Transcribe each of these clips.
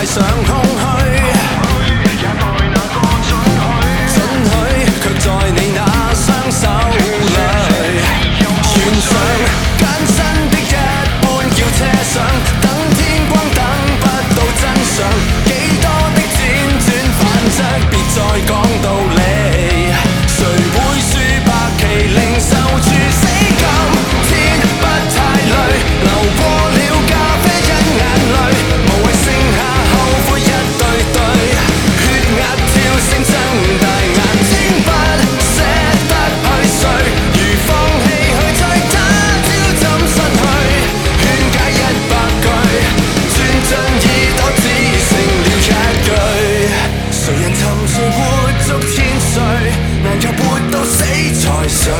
上空虛，也愛那個准許，卻在你那雙手裏，懸上艱辛的一般叫車上，等天光等不到真相，幾多的輾轉反側，別再講道理，誰會輸白旗領受住死禁，天不太累，流過了咖啡因眼淚，無謂剩下後悔一對對，血壓跳升睜大眼睛不捨得去睡，如放棄去再打招怎失去，勸解100句，鑽進耳朵只剩了一句，誰人沉睡活足千歲，難求活到死才睡。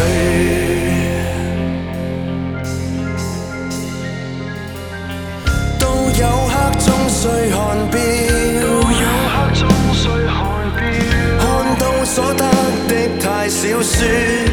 到有刻終須看錶，看到所得的太少説。